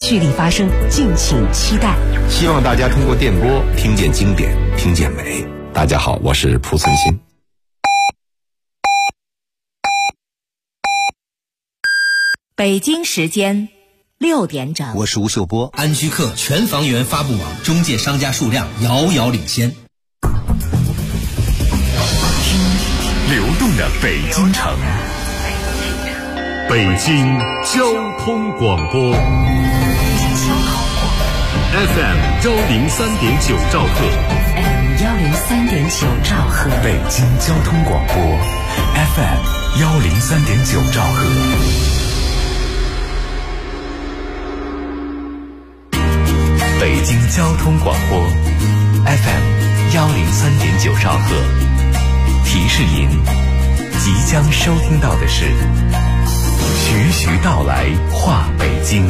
剧力发生，敬请期待。 希望大家通过电波听见经典，听见美。大家好，我是濮存昕。 北京时间6点整， 我是吴秀波。 安居客全房源发布网中介商家数量遥遥领先。 流动的北京城，北京交通广播 FM 103.9兆赫 103.9兆赫， 北京交通广播 FM 103.9兆赫。北京交通广播 FM 103.9兆赫。提示您，即将收听到的是徐徐道来话北京。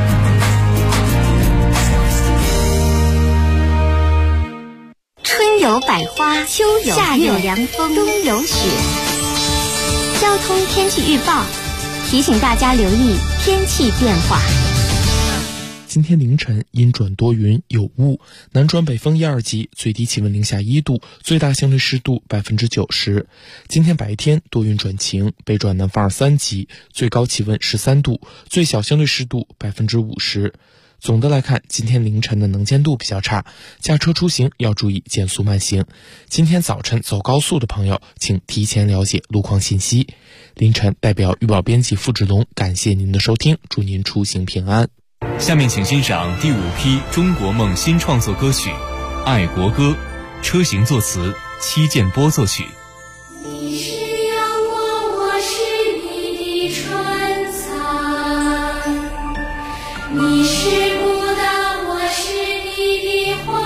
春有百花，秋有夏有凉风，冬有雪。交通天气预报提醒大家留意天气变化。 今天凌晨阴转多云有雾，南转北风1、2级，最低气温零下1度，最大相对湿度90%。今天白天多云转晴，北转南风2、3级，最高气温13度，最小相对湿度50%。总的来看，今天凌晨的能见度比较差，驾车出行要注意减速慢行。今天早晨走高速的朋友，请提前了解路况信息。凌晨代表预报编辑付志龙感谢您的收听，祝您出行平安。 下面请欣赏第5批中国梦新创作歌曲《爱国歌》，车行作词，戚建波作曲。 你是阳光，我是你的春蚕，你是牡丹，我是你的花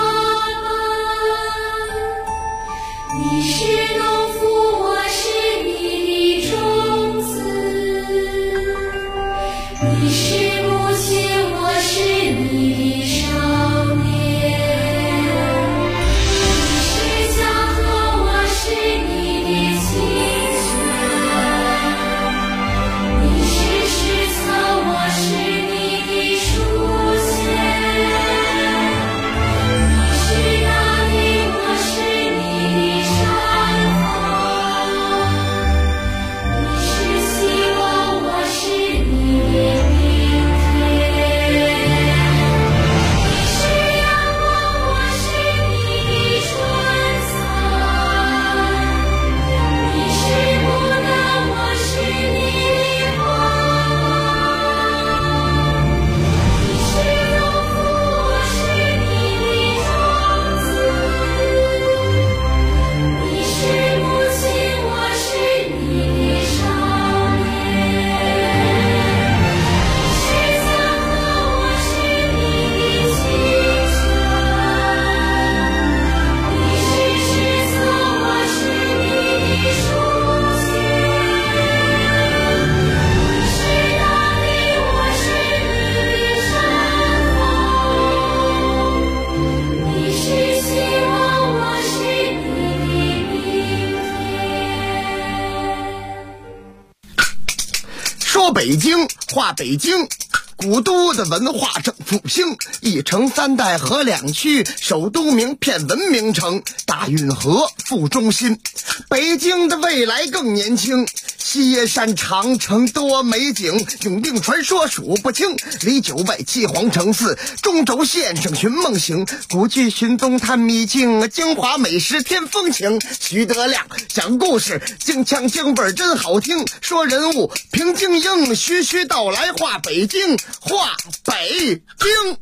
瓣，你是农夫，我是你的种子，你是母亲，我是你的少年，你是江河，我是你的清泉，你是石头，我是你的书签，你是大地，我是你的山峰，你是希望，我是你的明天。你是阳光，我是你的春蚕，你是牡丹，我是你的花瓣，你是农夫，我是你的种子，你是母亲，我是你的少年，你是江河，我是你的清泉，你是石头，我是你的书签，你是大地，我是你的山峰，你是希望，我是你的明天。 说北京，话北京，古都的文化正复兴，一城三代合两区，首都名片文明城，大运河副中心。北京的未来更年轻，西耶山长城多美景，永定传说数不清，离九外七皇城寺，中轴线上寻梦行，古剧寻踪探秘境，京华美食添风情。徐德亮讲故事，京腔京味儿真好听，说人物平京英，徐徐道来话北京，话北京。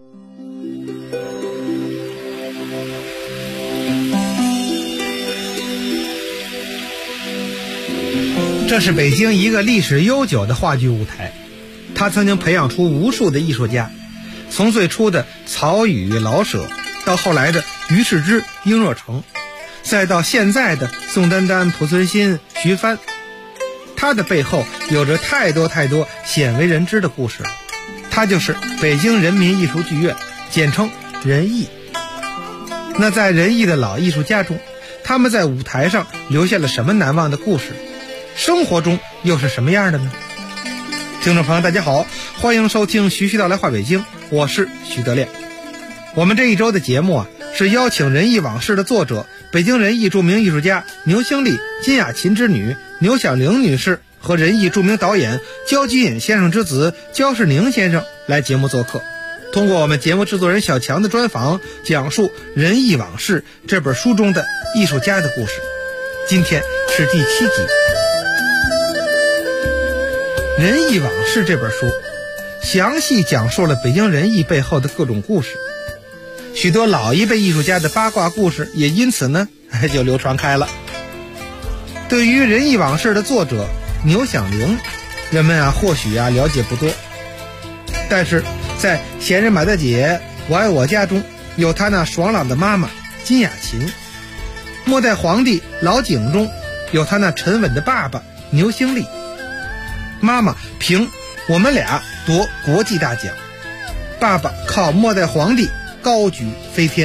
这是北京一个历史悠久的话剧舞台，它曾经培养出无数的艺术家，从最初的曹禺、老舍，到后来的于世之、殷若成，再到现在的宋丹丹、濮存昕、徐帆。它的背后有着太多鲜为人知的故事了。它就是北京人民艺术剧院，简称人艺。那在人艺的老艺术家中，他们在舞台上留下了什么难忘的故事？生活中又是什么样的呢？ 听众朋友大家好，欢迎收听徐到来话北京，我是徐德亮。我们这一周的节目是邀请仁义往事的作者，北京仁义著名艺术家牛兴利、金雅琴之女牛响铃女士和仁义著名导演焦菊隐先生之子焦世宁先生来节目做客，通过我们节目制作人小强的专访，讲述《仁义往事》这本书中的艺术家的故事。今天是第7集。《仁义往事》这本书详细讲述了北京仁义背后的各种故事，许多老一辈艺术家的八卦故事也因此呢就流传开了。对于《仁义往事》的作者牛响铃，人们或许了解不多，但是在《闲人马大姐我爱我家》中有他那爽朗的妈妈金雅琴，末代皇帝老井中有他那沉稳的爸爸牛兴利。妈妈凭我们俩夺国际大奖，爸爸靠末代皇帝高举飞天。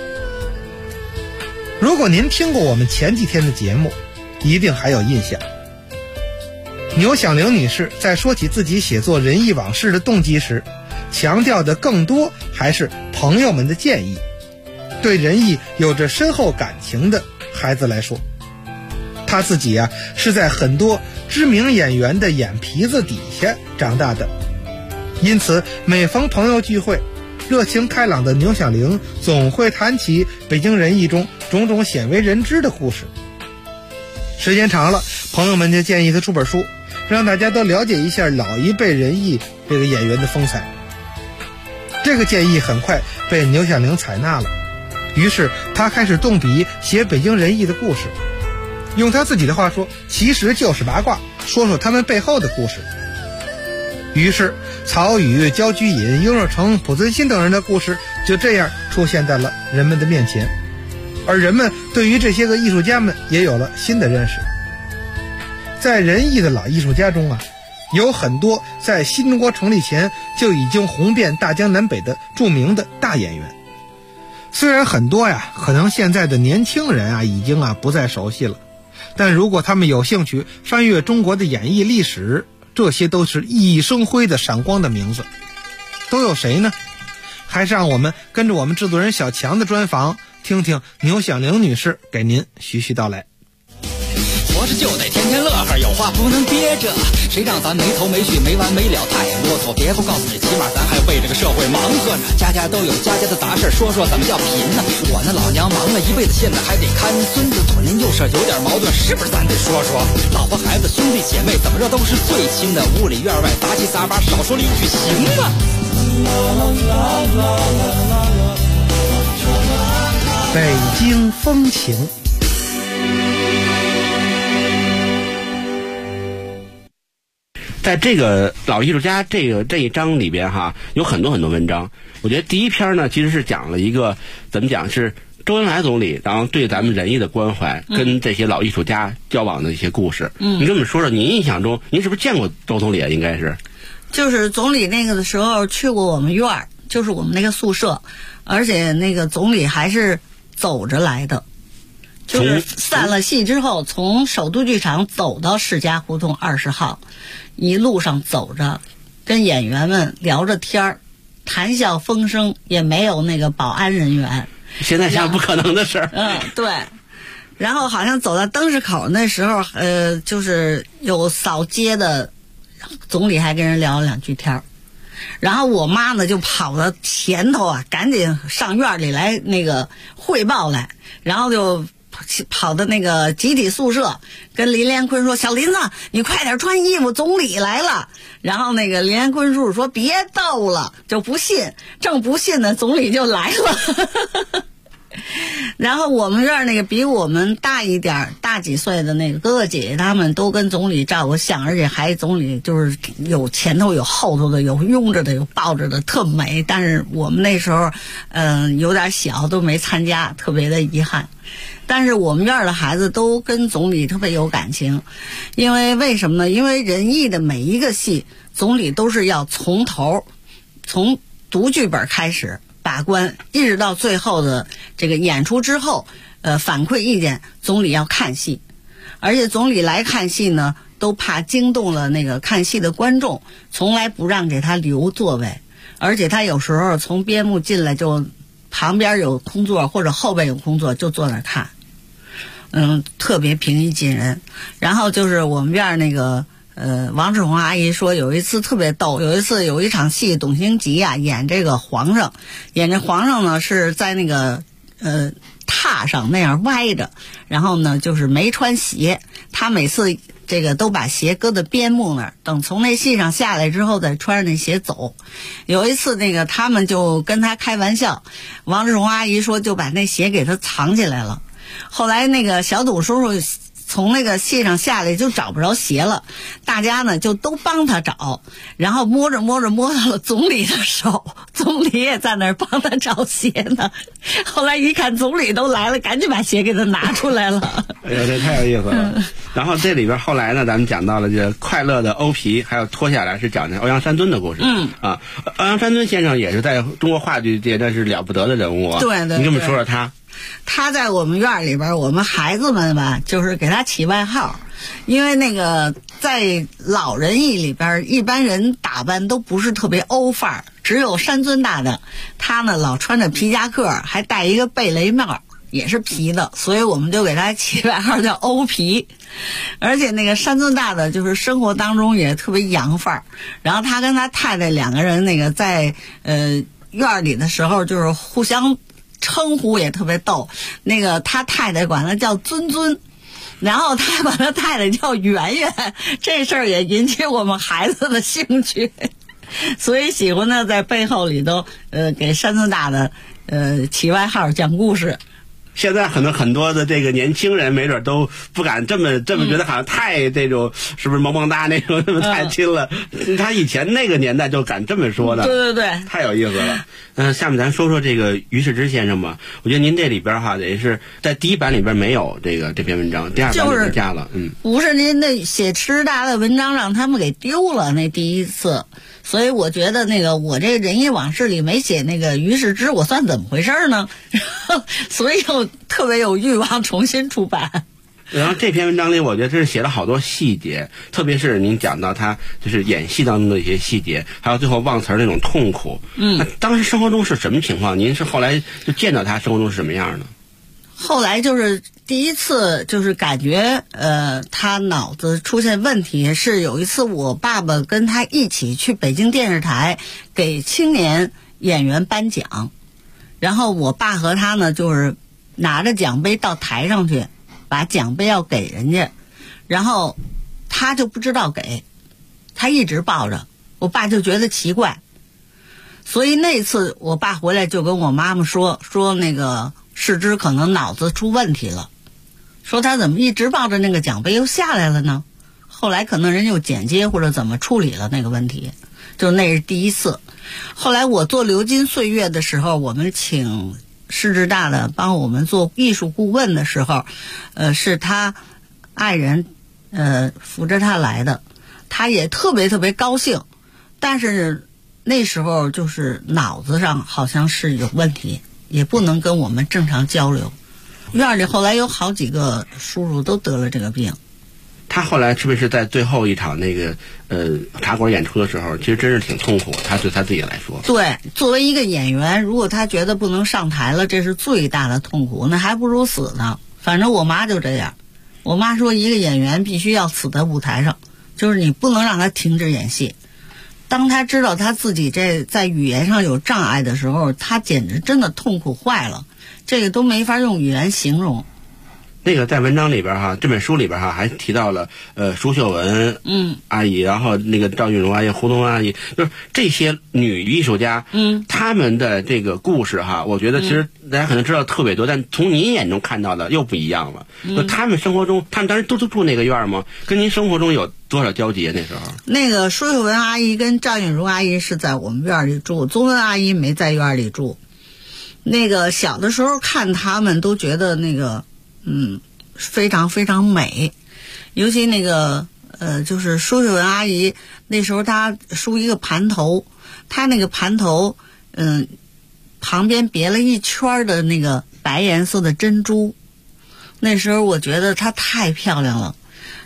如果您听过我们前几天的节目，一定还有印象。牛响铃女士在说起自己写作《仁义往事》的动机时，强调的更多还是朋友们的建议。对仁义有着深厚感情的孩子来说，他自己是在很多知名演员的眼皮子底下长大的，因此每逢朋友聚会，热情开朗的牛响铃总会谈起北京仁义中种种鲜为人知的故事。时间长了，朋友们就建议他出本书，让大家都了解一下老一辈仁义这个演员的风采。这个建议很快被牛响铃采纳了，于是他开始动笔写北京仁义的故事。用他自己的话说，其实就是八卦，说说他们背后的故事。于是曹禺、焦菊隐、雍若成、濮存昕等人的故事就这样出现在了人们的面前，而人们对于这些个艺术家们也有了新的认识。在仁义的老艺术家中有很多在新中国成立前就已经红遍大江南北的著名的大演员。虽然很多可能现在的年轻人已经不再熟悉了，但如果他们有兴趣翻阅中国的演艺历史，这些都是熠熠生辉的闪光的名字。都有谁呢？还是让我们跟着我们制作人小强的专访，听听牛响铃女士给您徐徐道来。 活着就得天天乐呵，有话不能憋着，谁让咱没头没绪没完没了太啰嗦。别不告诉你，起码咱还为这个社会忙活呢。家家都有家家的杂事，说说怎么叫贫呢？我那老娘忙了一辈子，现在还得看孙子，左邻右舍有点矛盾，是不是咱得说说？老婆孩子兄弟姐妹怎么着都是最亲的，屋里院外杂七杂八，少说了一句行吗？ 北京风情。 在这个老艺术家这一章里边有很多很多文章。我觉得第一篇呢，其实是讲了一个怎么讲，是周恩来总理然后对咱们仁义的关怀，跟这些老艺术家交往的一些故事。你跟我们说说，您印象中您是不是见过周总理应该是就是总理那个的时候去过我们院儿，就是我们那个宿舍，而且那个总理还是走着来的，就是散了戏之后从首都剧场走到世家胡同20号，一路上走着跟演员们聊着天儿，谈笑风生，也没有那个保安人员， 现在想不可能的事儿。 对。然后好像走到灯市口那时候就是有扫街的总理还跟人聊了2句天儿，然后我妈呢就跑到前头赶紧上院里来那个汇报来，然后就跑到那个集体宿舍跟林连坤说，小林子你快点穿衣服，总理来了。然后那个林连坤叔叔说别逗了，就不信，正不信呢总理就来了。然后我们院那个比我们大一点大几岁的那个哥哥姐姐，他们都跟总理照过相，而且还总理就是有前头有后头的，有拥着的有抱着的，特美。但是我们那时候有点小，都没参加，特别的遗憾。但是我们院的孩子都跟总理特别有感情，因为为什么呢？因为仁义的每一个戏总理都是要从头从读剧本开始把关，一直到最后的这个演出之后反馈意见，总理要看戏。而且总理来看戏呢， 都怕惊动了那个看戏的观众，从来不让给他留座位，而且他有时候从边幕进来就旁边有空座或者后边有空座就坐那儿看，特别平易近人。然后就是我们院那个王志红阿姨说有一次特别逗，有一次有一场戏，董兴吉啊演这个皇上，演这皇上呢是在那个榻上那样歪着，然后呢就是没穿鞋，他每次这个都把鞋搁在边幕那儿，等从那戏上下来之后再穿着那鞋走。有一次那个他们就跟他开玩笑，王志红阿姨说就把那鞋给他藏起来了。后来那个小董叔叔从那个戏上下来就找不着鞋了，大家呢就都帮他找，然后摸着摸着摸到了总理的手，总理也在那儿帮他找鞋呢。后来一看总理都来了，赶紧把鞋给他拿出来了。 哎呀，这太有意思了。然后这里边后来呢，咱们讲到了这快乐的欧皮，还有脱下来是讲的欧阳山敦的故事。欧阳山敦先生也是在中国话剧界那是了不得的人物啊。 对， 你跟我们说说他。 他在我们院里边，我们孩子们吧，就是给他起外号，因为那个在老人艺里边，一般人打扮都不是特别欧范儿，只有山尊大的，他呢老穿着皮夹克，还戴一个贝雷帽，也是皮的，所以我们就给他起外号叫欧皮。而且那个山尊大的就是生活当中也特别洋范儿，然后他跟他太太两个人那个在院里的时候就是互相称呼也特别逗，那个他太太管他叫尊尊，然后他管他太太叫圆圆，这事儿也引起我们孩子的兴趣，所以喜欢呢在背后里头给山尊大的起外号讲故事。 现在很多的这个年轻人没准都不敢这么觉得好像太这种是不是萌萌哒那种，这么太亲了。他以前那个年代就敢这么说的。 对对对， 太有意思了。下面咱说说这个于世之先生吧。我觉得您这里边哈，也是在第一版里边没有这篇文章，第二版里边加了。 不是您那写师大的文章让他们给丢了那第一次，所以我觉得那个我这仁义往事里没写那个于世之，我算怎么回事呢？所以我特别有欲望重新出版。 然后这篇文章里，我觉得这是写了好多细节，特别是您讲到他就是演戏当中的一些细节，还有最后忘词儿那种痛苦。那当时生活中是什么情况？您是后来就见到他生活中是什么样的？ 后来就是第一次就是感觉他脑子出现问题，是有一次我爸爸跟他一起去北京电视台给青年演员颁奖，然后我爸和他呢就是拿着奖杯到台上去，把奖杯要给人家，然后他就不知道给，他一直抱着，我爸就觉得奇怪，所以那次我爸回来就跟我妈妈说那个世之可能脑子出问题了，说他怎么一直抱着那个奖杯又下来了呢？后来可能人又剪接或者怎么处理了那个问题，就那是第一次。后来我做流金岁月的时候，我们请世之大的帮我们做艺术顾问的时候，是他爱人扶着他来的，他也特别特别高兴，但是那时候就是脑子上好像是有问题，也不能跟我们正常交流。院里后来有好几个叔叔都得了这个病。 他后来是不是在最后一场那个茶馆演出的时候，其实真是挺痛苦，他对他自己来说。 对，作为一个演员，如果他觉得不能上台了，这是最大的痛苦，那还不如死呢。反正我妈就这样，我妈说一个演员必须要死在舞台上，就是你不能让他停止演戏。当他知道他自己这在语言上有障碍的时候，他简直真的痛苦坏了，这个都没法用语言形容。 那个在文章里边哈，这本书里边哈还提到了舒秀文阿姨，然后那个赵玉荣阿姨、胡东阿姨，就是这些女艺术家，他们的这个故事哈，我觉得其实大家可能知道特别多，但从您眼中看到的又不一样了。就他们生活中，他们当时都住那个院吗？跟您生活中有多少交集？那时候那个舒秀文阿姨跟赵玉荣阿姨是在我们院里住，宗文阿姨没在院里住。那个小的时候看他们都觉得那个非常非常美，尤其那个就是舒秀文阿姨那时候她梳一个盘头，她那个盘头旁边别了一圈的那个白颜色的珍珠，那时候我觉得她太漂亮了。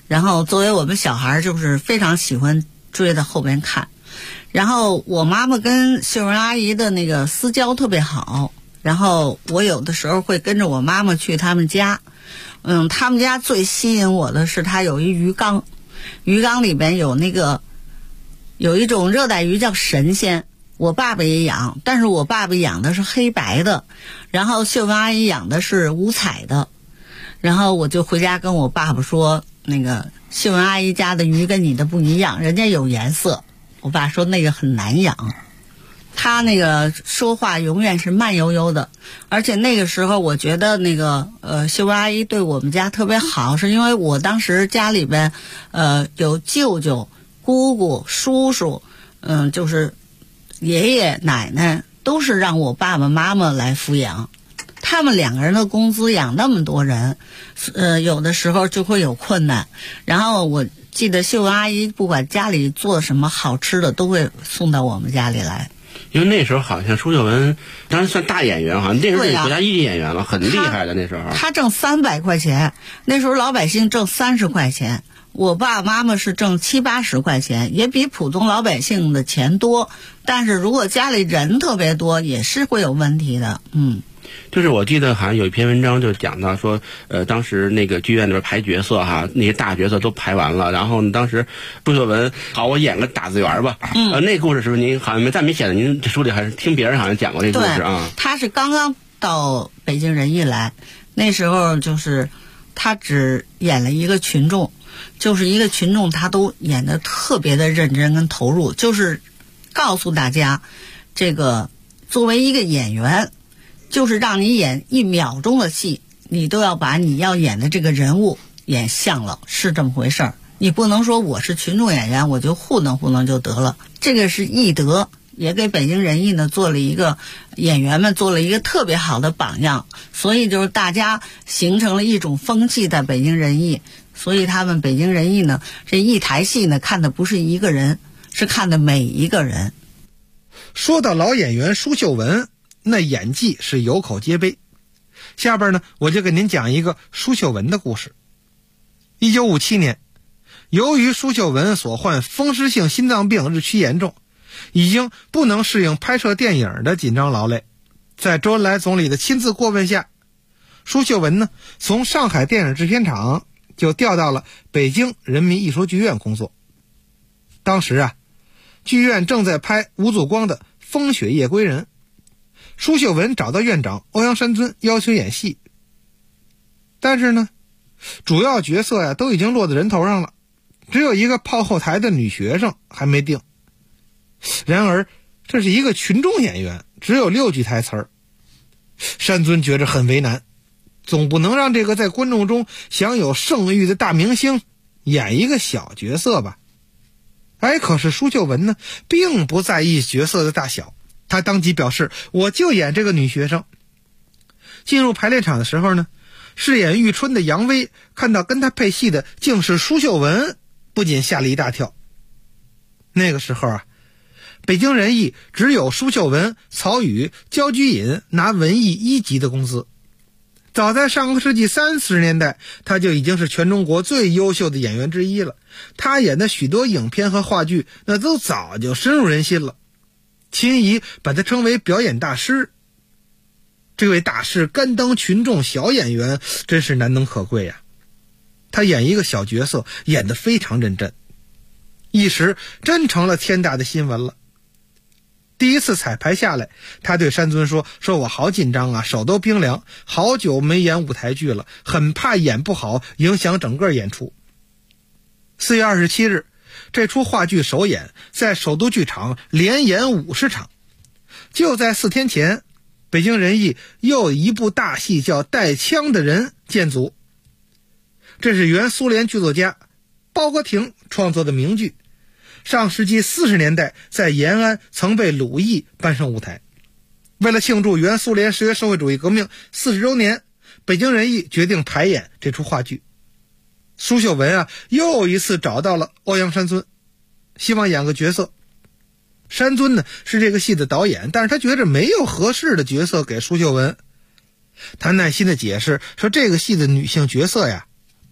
然后作为我们小孩就是非常喜欢追在后边看。然后我妈妈跟秀文阿姨的那个私交特别好，然后我有的时候会跟着我妈妈去他们家。他们家最吸引我的是他有一鱼缸，鱼缸里边有一种热带鱼叫神仙，我爸爸也养，但是我爸爸养的是黑白的，然后秀文阿姨养的是五彩的。然后我就回家跟我爸爸说，那个秀文阿姨家的鱼跟你的不一样，人家有颜色。我爸说那个很难养，他那个说话永远是慢悠悠的，而且那个时候我觉得那个秀文阿姨对我们家特别好，是因为我当时家里边有舅舅、姑姑、叔叔，就是爷爷奶奶都是让我爸爸妈妈来抚养，他们2个人的工资养那么多人，有的时候就会有困难。然后我记得秀文阿姨不管家里做什么好吃的，都会送到我们家里来。 因为那时候好像舒秀文当然算大演员，好像那时候是国家1级演员了，很厉害的那时候。 他挣300块钱，那时候老百姓挣30块钱，我爸妈妈是挣70、80块钱，也比普通老百姓的钱多。但是如果家里人特别多，也是会有问题的。 就是我记得好像有一篇文章就讲到说，当时那个剧院里边排角色哈，那些大角色都排完了，然后呢，当时舒秀文，好，我演个打字员吧。那故事是不是您好像没写的？您这书里还是听别人好像讲过这故事啊？ 他是刚刚到北京人艺来，那时候就是他只演了一个群众，就是一个群众，他都演得特别的认真跟投入，就是告诉大家，这个作为一个演员。就是让你演1秒钟的戏，你都要把你要演的这个人物演像了，是这么回事儿。你不能说我是群众演员，我就糊弄就得了。这个是艺德，也给北京人艺呢演员们做了一个特别好的榜样。所以就是大家形成了一种风气在北京人艺，所以他们北京人艺呢，这一台戏呢看的不是一个人，是看的每一个人。 说到老演员舒秀文，那演技是有口皆碑。下边呢，我就给您讲一个舒秀文的故事。1957年，由于舒秀文所患风湿性心脏病日趋严重，已经不能适应拍摄电影的紧张劳累，在周恩来总理的亲自过问下，舒秀文呢从上海电影制片厂就调到了北京人民艺术剧院工作。当时剧院正在拍吴祖光的《风雪夜归人》，舒秀文找到院长欧阳山尊要求演戏，但是呢，主要角色都已经落在人头上了，只有一个炮后台的女学生还没定。然而这是一个群众演员，只有6句台词儿。山尊觉着很为难，总不能让这个在观众中享有盛誉的大明星演一个小角色吧。可是舒秀文呢并不在意角色的大小，他当即表示我就演这个女学生。进入排练场的时候呢，饰演玉春的杨威看到跟他配戏的竟是舒秀文，不仅吓了一大跳。那个时候北京人艺只有舒秀文、曹禺、焦菊隐拿文艺1级的工资。早在上个世纪30年代，他就已经是全中国最优秀的演员之一了。他演的许多影片和话剧那都早就深入人心了，秦怡把他称为表演大师。这位大师甘当群众小演员，真是难能可贵呀。他演一个小角色演得非常认真，一时真成了天大的新闻了。第一次彩排下来，他对山尊说我好紧张啊，手都冰凉，好久没演舞台剧了，很怕演不好影响整个演出。4月27日，这出话剧首演在首都剧场连演50场。就在4天前，北京人艺又一部大戏叫《带枪的人》建组。这是原苏联剧作家包格廷创作的名剧，上世纪40年代在延安曾被鲁艺搬上舞台。为了庆祝原苏联10月社会主义革命40周年，北京人艺决定排演这出话剧。舒秀文又一次找到了欧阳山尊，希望演个角色。山尊呢是这个戏的导演，但是他觉着没有合适的角色给舒秀文。他耐心的解释说，这个戏的女性角色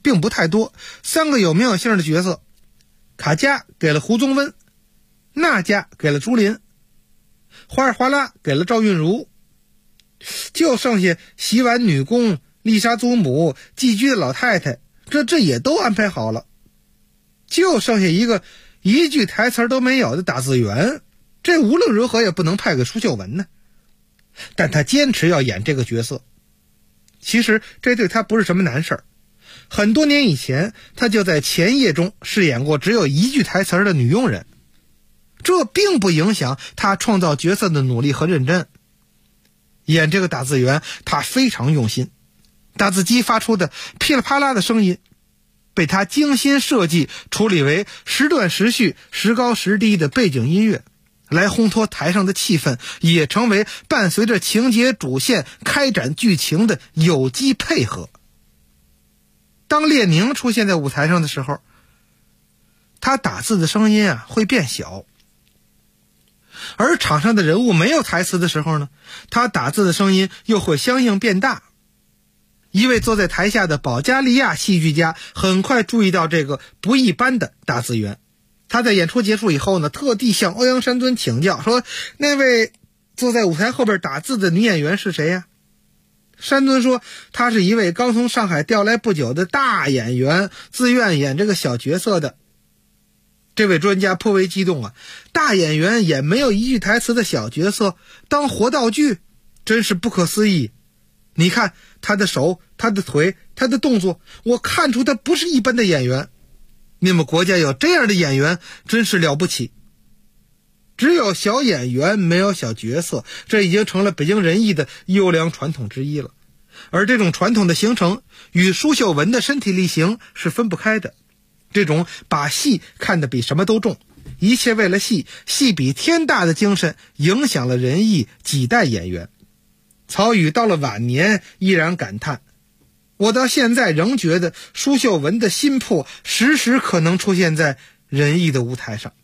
并不太多，3个有名有姓的角色，卡家给了胡宗温，娜家给了朱琳，花儿哗啦给了赵韵如，就剩下洗碗女工、丽莎祖母、寄居的老太太，这也都安排好了，就剩下一个一句台词都没有的打字员，这无论如何也不能派给舒秀文呢。但他坚持要演这个角色，其实这对他不是什么难事儿。很多年以前，他就在前夜中饰演过只有一句台词的女佣人，这并不影响他创造角色的努力和认真。演这个打字员，他非常用心，打字机发出的噼里啪啦的声音被他精心设计处理为时断时续、时高时低的背景音乐，来烘托台上的气氛，也成为伴随着情节主线开展剧情的有机配合。当列宁出现在舞台上的时候，他打字的声音会变小，而场上的人物没有台词的时候呢，他打字的声音又会相应变大。一位坐在台下的保加利亚戏剧家很快注意到这个不一般的打字员，他在演出结束以后呢，特地向欧阳山尊请教，说那位坐在舞台后边打字的女演员是谁呀？山尊说，她是一位刚从上海调来不久的大演员，自愿演这个小角色的。这位专家颇为激动啊，大演员演没有一句台词的小角色当活道具，真是不可思议。你看他的手、他的腿、他的动作，我看出他不是一般的演员。你们国家有这样的演员真是了不起。只有小演员没有小角色，这已经成了北京人艺的优良传统之一了。而这种传统的形成与舒秀文的身体力行是分不开的。这种把戏看得比什么都重，一切为了戏，戏比天大的精神，影响了人艺几代演员。曹禺到了晚年依然感叹，我到现在仍觉得舒秀文的心魄时时可能出现在人艺的舞台上。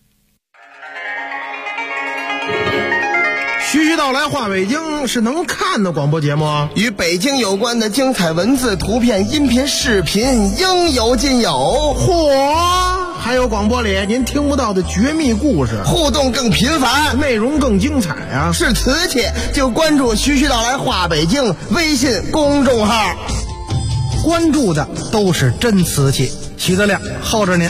徐徐道来话北京是能看的广播节目， 与北京有关的精彩文字、图片、音频、视频应有尽有。 嚯，还有广播里您听不到的绝密故事， 互动更频繁， 内容更精彩啊！ 是瓷器就关注徐徐道来话北京微信公众号， 关注的都是真瓷器。徐德亮候着您。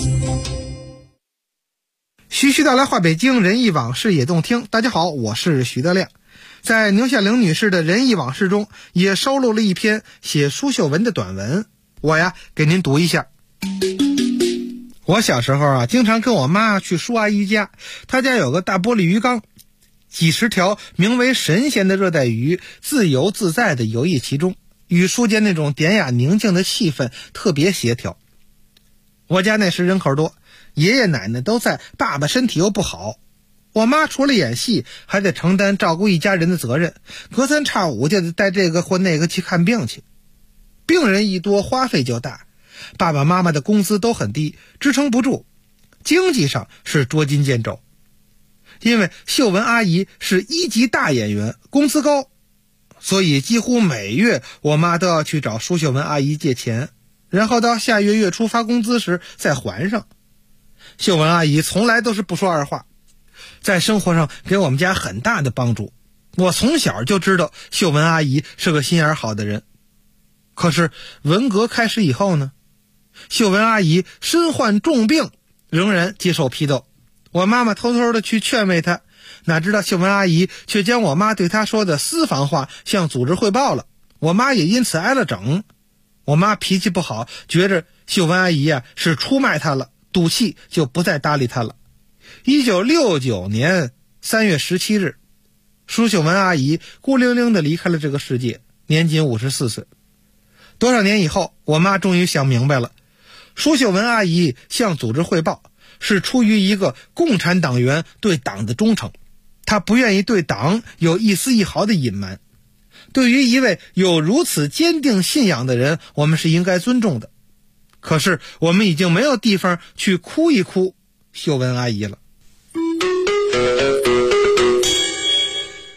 徐徐道来话北京，人艺往事也动听。大家好，我是徐德亮。在牛小玲女士的人艺往事中，也收录了一篇写舒秀文的短文，我给您读一下。我小时候经常跟我妈去舒阿姨家，她家有个大玻璃鱼缸，几十条名为神仙的热带鱼自由自在地游弋其中，与书间那种典雅宁静的气氛特别协调。我家那时人口多，爷爷奶奶都在，爸爸身体又不好，我妈除了演戏还得承担照顾一家人的责任，隔三差五就得带这个或那个去看病去。病人一多，花费就大，爸爸妈妈的工资都很低，支撑不住，经济上是捉襟见肘。因为秀文阿姨是1级大演员，工资高，所以几乎每月我妈都要去找舒秀文阿姨借钱，然后到下月月初发工资时再还上。秀文阿姨从来都是不说二话，在生活上给我们家很大的帮助。我从小就知道秀文阿姨是个心眼好的人。可是文革开始以后呢，秀文阿姨身患重病，仍然接受批斗。我妈妈偷偷的去劝慰她，哪知道秀文阿姨却将我妈对她说的私房话向组织汇报了，我妈也因此挨了整。我妈脾气不好，觉着秀文阿姨是出卖她了，赌气就不再搭理她了。1969年3月17日，舒秀文阿姨孤零零地离开了这个世界，年仅54岁。多少年以后，我妈终于想明白了，舒秀文阿姨向组织汇报是出于一个共产党员对党的忠诚，她不愿意对党有一丝一毫的隐瞒。对于一位有如此坚定信仰的人，我们是应该尊重的。可是我们已经没有地方去哭一哭秀文阿姨了。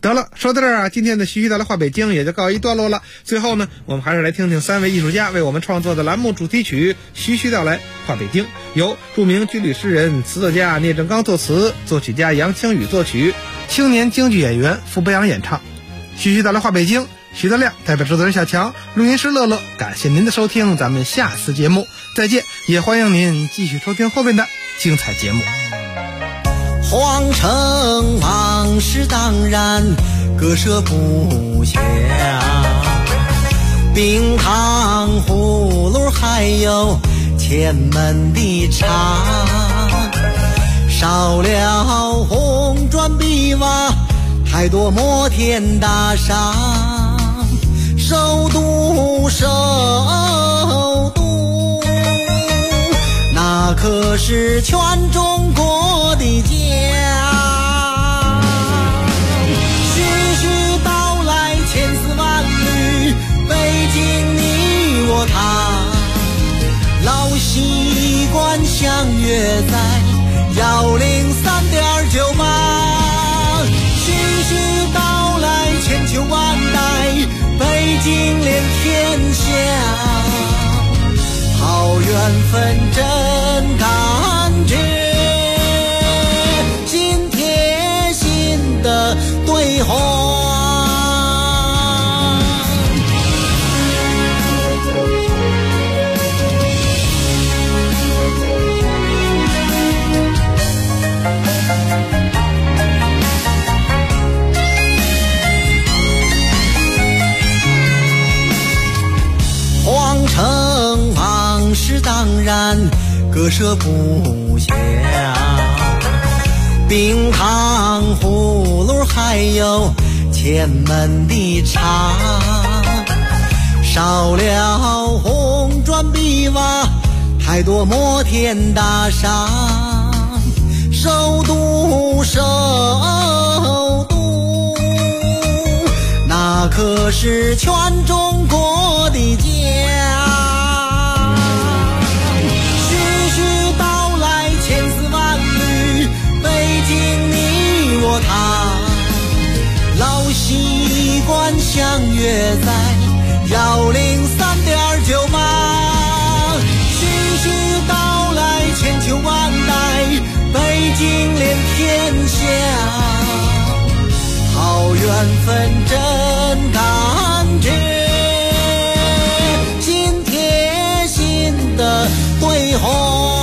得了，说到这儿啊，今天的徐徐道来话北京也就告一段落了。最后呢，我们还是来听听3位艺术家为我们创作的栏目主题曲《徐徐道来话北京》，由著名军旅诗人、词作家聂正刚作词，作曲家杨清宇作曲，青年京剧演员傅北阳演唱。徐徐道来话北京，徐德亮代表制作人小强，录音师乐乐，感谢您的收听，咱们下次节目再见，也欢迎您继续收听后面的精彩节目。 皇城往事当然割舍不下，冰糖葫芦还有前门的茶，少了红砖碧瓦，太多摩天大厦，首都那可是全中国的家。徐徐道来千丝万缕，北京你我他，老习惯相约在103.98。徐徐道来千秋万代，北京连天下，好缘分真感觉，心贴心的对话。皇城往事当然割舍不下，冰糖葫芦还有前门的茶，少了红砖碧瓦，太多摩天大厦，首都那可是全中国的家。徐徐道来千丝万缕，北京你我他，老习惯相约在103.98。徐徐道来千秋万代，北京连天下，好缘分真感觉，心贴心的对话。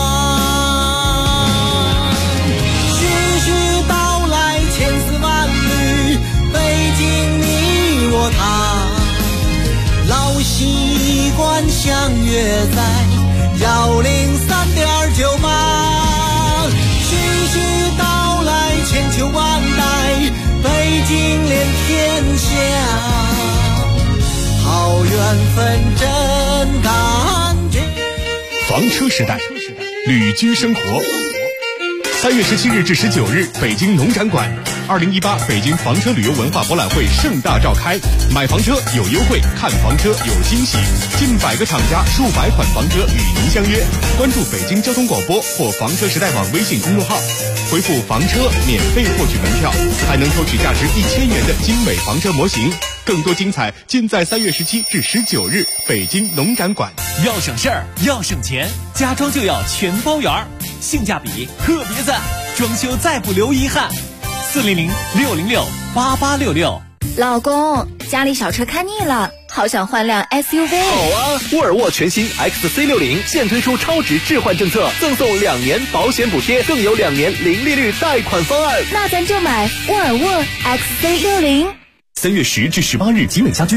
徐徐道来千丝万缕，北京你我他，老习惯相约在103.98。徐徐道来千秋万代，北京连天下，好缘分真感觉。 房车时代，旅居生活。3月17日至19日，北京农展馆，2018北京房车旅游文化博览会盛大召开。买房车有优惠，看房车有惊喜，近100个厂家，数百款房车与您相约。关注北京交通广播或房车时代网微信公众号，回复房车免费获取门票，还能抽取价值1000元的精美房车模型。更多精彩尽在3月17至19日北京农展馆。 要省事儿，要省钱，家装就要全包圆，性价比特别赞，装修再不留遗憾。400-606-8866。 老公，家里小车看腻了，好想换辆 SUV。 好啊，沃尔沃全新 XC60现推出超值置换政策，赠送2年保险补贴，更有2年零利率贷款方案。 那咱就买沃尔沃 XC60。 3月10至18日，集美家居